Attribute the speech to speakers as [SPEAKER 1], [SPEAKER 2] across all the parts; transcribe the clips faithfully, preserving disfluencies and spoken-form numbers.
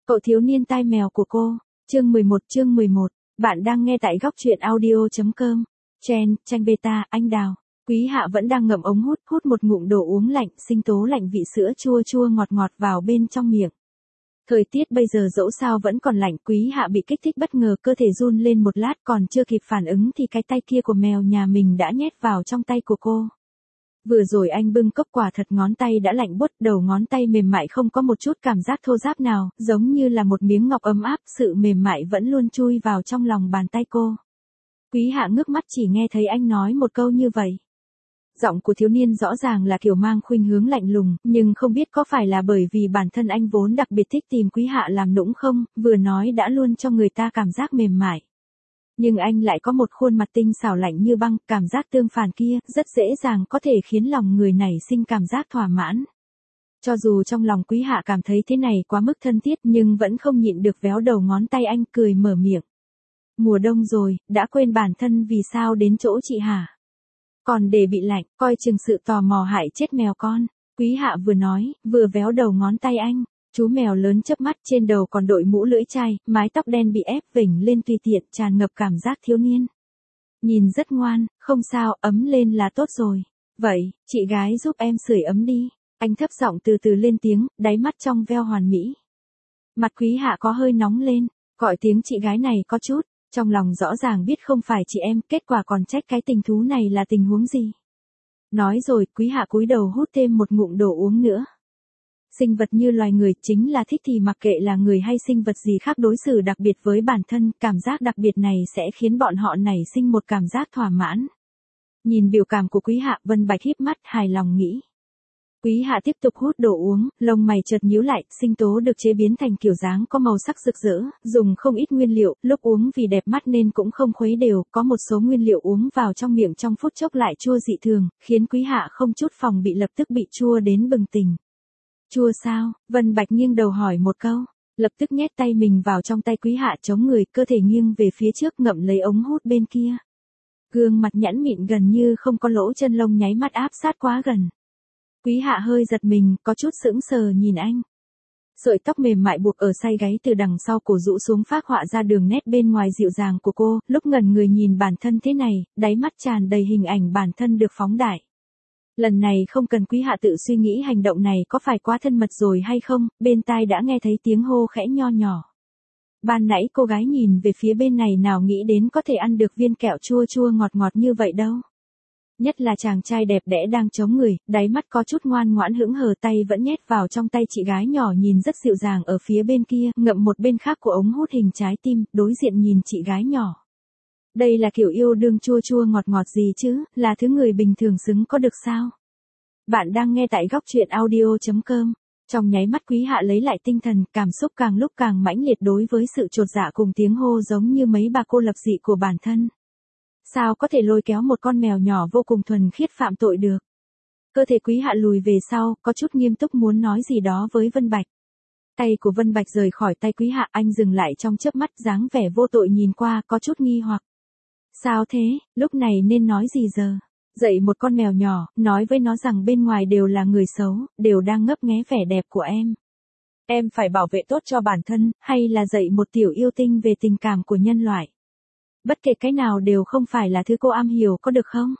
[SPEAKER 1] Cậu thiếu niên tai mèo của cô, chương mười một chương mười một, bạn đang nghe tại góc truyện audio.com, Chen, tranh beta, anh đào. Quý Hạ vẫn đang ngậm ống hút, hút một ngụm đồ uống lạnh, sinh tố lạnh vị sữa chua chua ngọt ngọt vào bên trong miệng. Thời tiết bây giờ dẫu sao vẫn còn lạnh, Quý Hạ bị kích thích bất ngờ, cơ thể run lên một lát, còn chưa kịp phản ứng thì cái tay kia của mèo nhà mình đã nhét vào trong tay của cô. Vừa rồi anh bưng cốc quả thật, ngón tay đã lạnh buốt, đầu ngón tay mềm mại không có một chút cảm giác thô ráp nào, giống như là một miếng ngọc ấm áp, sự mềm mại vẫn luôn chui vào trong lòng bàn tay cô. Quý Hạ ngước mắt chỉ nghe thấy anh nói một câu như vậy. Giọng của thiếu niên rõ ràng là kiểu mang khuynh hướng lạnh lùng, nhưng không biết có phải là bởi vì bản thân anh vốn đặc biệt thích tìm Quý Hạ làm nũng không, vừa nói đã luôn cho người ta cảm giác mềm mại. Nhưng anh lại có một khuôn mặt tinh xảo lạnh như băng, cảm giác tương phản kia, rất dễ dàng có thể khiến lòng người nảy sinh cảm giác thỏa mãn. Cho dù trong lòng Quý Hạ cảm thấy thế này quá mức thân thiết nhưng vẫn không nhịn được véo đầu ngón tay anh, cười mở miệng. Mùa đông rồi, đã quên bản thân vì sao đến chỗ chị hả? Còn để bị lạnh, coi chừng sự tò mò hại chết mèo con. Quý Hạ vừa nói, vừa véo đầu ngón tay anh. Chú mèo lớn chớp mắt, trên đầu còn đội mũ lưỡi chai, mái tóc đen bị ép vểnh lên tùy tiện, tràn ngập cảm giác thiếu niên. Nhìn rất ngoan, không sao, ấm lên là tốt rồi. Vậy, chị gái giúp em sưởi ấm đi. Anh thấp giọng từ từ lên tiếng, đáy mắt trong veo hoàn mỹ. Mặt Quý Hạ có hơi nóng lên, gọi tiếng chị gái này có chút, trong lòng rõ ràng biết không phải chị em, kết quả còn trách cái tình thú này là tình huống gì. Nói rồi, Quý Hạ cúi đầu hút thêm một ngụm đồ uống nữa. Sinh vật như loài người chính là thích thì mặc kệ là người hay sinh vật gì khác đối xử đặc biệt với bản thân, cảm giác đặc biệt này sẽ khiến bọn họ nảy sinh một cảm giác thỏa mãn. Nhìn biểu cảm của Quý Hạ, Vân Bạch híp mắt, hài lòng nghĩ. Quý Hạ tiếp tục hút đồ uống, lông mày chợt nhíu lại, sinh tố được chế biến thành kiểu dáng có màu sắc rực rỡ, dùng không ít nguyên liệu, lúc uống vì đẹp mắt nên cũng không khuấy đều, có một số nguyên liệu uống vào trong miệng trong phút chốc lại chua dị thường, khiến Quý Hạ không chút phòng bị lập tức bị chua đến bừng tỉnh. Chua sao? Vân Bạch nghiêng đầu hỏi một câu, lập tức nhét tay mình vào trong tay Quý Hạ chống người, cơ thể nghiêng về phía trước ngậm lấy ống hút bên kia. Gương mặt nhẵn mịn gần như không có lỗ chân lông nháy mắt áp sát quá gần. Quý Hạ hơi giật mình, có chút sững sờ nhìn anh. Sợi tóc mềm mại buộc ở say gáy từ đằng sau cổ rũ xuống phác họa ra đường nét bên ngoài dịu dàng của cô, lúc ngẩn người nhìn bản thân thế này, đáy mắt tràn đầy hình ảnh bản thân được phóng đại. Lần này không cần Quý Hạ tự suy nghĩ hành động này có phải quá thân mật rồi hay không, bên tai đã nghe thấy tiếng hô khẽ nho nhỏ. Ban nãy cô gái nhìn về phía bên này nào nghĩ đến có thể ăn được viên kẹo chua chua ngọt ngọt như vậy đâu. Nhất là chàng trai đẹp đẽ đang chống người, đáy mắt có chút ngoan ngoãn hững hờ, tay vẫn nhét vào trong tay chị gái nhỏ nhìn rất dịu dàng ở phía bên kia, ngậm một bên khác của ống hút hình trái tim, đối diện nhìn chị gái nhỏ. Đây là kiểu yêu đương chua chua ngọt ngọt gì chứ, là thứ người bình thường xứng có được sao? Bạn đang nghe tại góc truyện audio.com. Trong nháy mắt Quý Hạ lấy lại tinh thần, cảm xúc càng lúc càng mãnh liệt đối với sự chột dạ cùng tiếng hô giống như mấy bà cô lập dị của bản thân. Sao có thể lôi kéo một con mèo nhỏ vô cùng thuần khiết phạm tội được? Cơ thể Quý Hạ lùi về sau, có chút nghiêm túc muốn nói gì đó với Vân Bạch. Tay của Vân Bạch rời khỏi tay Quý Hạ, anh dừng lại trong chớp mắt, dáng vẻ vô tội nhìn qua, có chút nghi hoặc. Sao thế, lúc này nên nói gì giờ? Dạy một con mèo nhỏ, nói với nó rằng bên ngoài đều là người xấu, đều đang ngấp nghé vẻ đẹp của em. Em phải bảo vệ tốt cho bản thân, hay là dạy một tiểu yêu tinh về tình cảm của nhân loại? Bất kể cái nào đều không phải là thứ cô am hiểu, có được không?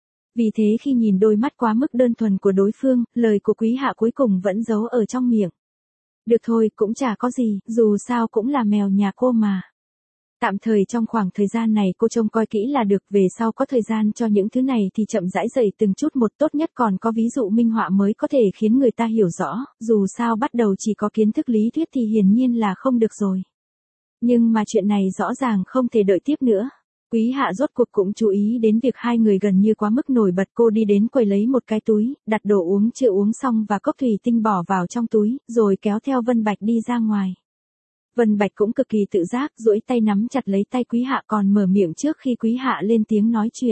[SPEAKER 1] Vì thế khi nhìn đôi mắt quá mức đơn thuần của đối phương, lời của Quý Hạ cuối cùng vẫn giấu ở trong miệng. Được thôi, cũng chả có gì, dù sao cũng là mèo nhà cô mà. Tạm thời trong khoảng thời gian này cô trông coi kỹ là được, về sau có thời gian cho những thứ này thì chậm rãi dạy từng chút một, tốt nhất còn có ví dụ minh họa mới có thể khiến người ta hiểu rõ, dù sao bắt đầu chỉ có kiến thức lý thuyết thì hiển nhiên là không được rồi. Nhưng mà chuyện này rõ ràng không thể đợi tiếp nữa. Quý Hạ rốt cuộc cũng chú ý đến việc hai người gần như quá mức nổi bật, cô đi đến quầy lấy một cái túi, đặt đồ uống chưa uống xong và cốc thủy tinh bỏ vào trong túi, rồi kéo theo Vân Bạch đi ra ngoài. Vân Bạch cũng cực kỳ tự giác, duỗi tay nắm chặt lấy tay Quý Hạ còn mở miệng trước khi Quý Hạ lên tiếng nói chuyện.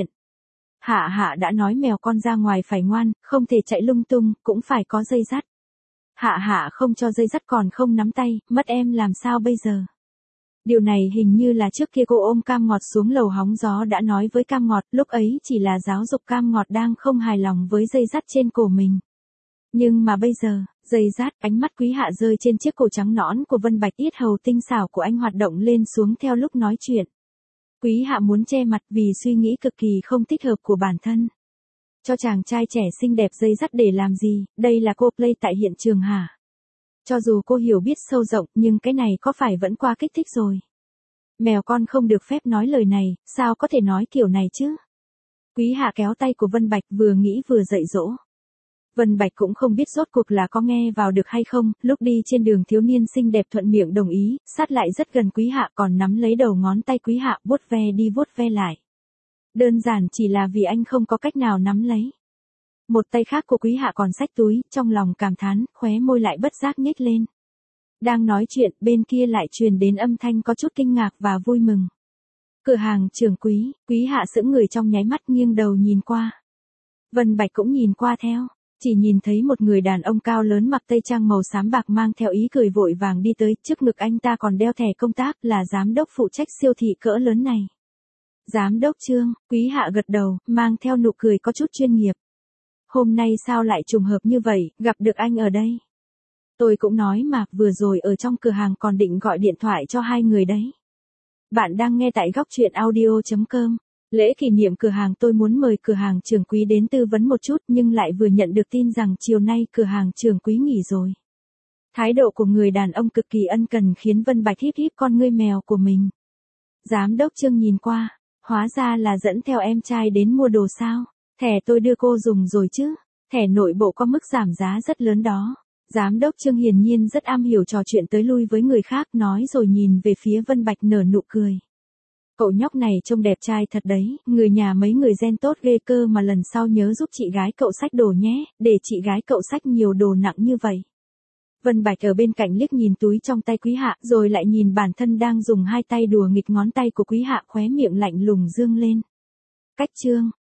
[SPEAKER 1] Hạ Hạ đã nói mèo con ra ngoài phải ngoan, không thể chạy lung tung, cũng phải có dây dắt. Hạ Hạ không cho dây dắt còn không nắm tay, mất em làm sao bây giờ? Điều này hình như là trước kia cô ôm Cam Ngọt xuống lầu hóng gió đã nói với Cam Ngọt, lúc ấy chỉ là giáo dục Cam Ngọt đang không hài lòng với dây dắt trên cổ mình. Nhưng mà bây giờ, giây rát, ánh mắt Quý Hạ rơi trên chiếc cổ trắng nõn của Vân Bạch, yết hầu tinh xảo của anh hoạt động lên xuống theo lúc nói chuyện. Quý Hạ muốn che mặt vì suy nghĩ cực kỳ không thích hợp của bản thân. Cho chàng trai trẻ xinh đẹp dây dắt để làm gì, đây là cô play tại hiện trường hả? Cho dù cô hiểu biết sâu rộng nhưng cái này có phải vẫn qua kích thích rồi. Mèo con không được phép nói lời này, sao có thể nói kiểu này chứ? Quý Hạ kéo tay của Vân Bạch vừa nghĩ vừa dạy dỗ. Vân Bạch cũng không biết rốt cuộc là có nghe vào được hay không, lúc đi trên đường thiếu niên xinh đẹp thuận miệng đồng ý, sát lại rất gần Quý Hạ còn nắm lấy đầu ngón tay Quý Hạ vuốt ve đi vuốt ve lại. Đơn giản chỉ là vì anh không có cách nào nắm lấy. Một tay khác của Quý Hạ còn xách túi, trong lòng cảm thán, khóe môi lại bất giác nhếch lên. Đang nói chuyện, bên kia lại truyền đến âm thanh có chút kinh ngạc và vui mừng. Cửa hàng Trường Quý, Quý Hạ sững người trong nháy mắt nghiêng đầu nhìn qua. Vân Bạch cũng nhìn qua theo, chỉ nhìn thấy một người đàn ông cao lớn mặc tây trang màu xám bạc mang theo ý cười vội vàng đi tới, trước ngực anh ta còn đeo thẻ công tác, là giám đốc phụ trách siêu thị cỡ lớn này. Giám đốc Trương, Quý Hạ gật đầu, mang theo nụ cười có chút chuyên nghiệp. Hôm nay sao lại trùng hợp như vậy, gặp được anh ở đây. Tôi cũng nói mà, vừa rồi ở trong cửa hàng còn định gọi điện thoại cho hai người đấy. Bạn đang nghe tại góc truyện audio chấm com. Lễ kỷ niệm cửa hàng tôi muốn mời cửa hàng Trường Quý đến tư vấn một chút nhưng lại vừa nhận được tin rằng chiều nay cửa hàng Trường Quý nghỉ rồi. Thái độ của người đàn ông cực kỳ ân cần khiến Vân Bạch híp híp con ngươi mèo của mình. Giám đốc Trương nhìn qua, hóa ra là dẫn theo em trai đến mua đồ sao. Thẻ tôi đưa cô dùng rồi chứ, thẻ nội bộ có mức giảm giá rất lớn đó. Giám đốc Trương hiển nhiên rất am hiểu trò chuyện tới lui với người khác, nói rồi nhìn về phía Vân Bạch nở nụ cười. Cậu nhóc này trông đẹp trai thật đấy, người nhà mấy người gen tốt ghê cơ mà, lần sau nhớ giúp chị gái cậu xách đồ nhé, để chị gái cậu xách nhiều đồ nặng như vậy. Vân Bạch ở bên cạnh liếc nhìn túi trong tay Quý Hạ, rồi lại nhìn bản thân đang dùng hai tay đùa nghịch ngón tay của Quý Hạ, khóe miệng lạnh lùng dương lên. Cách Trương,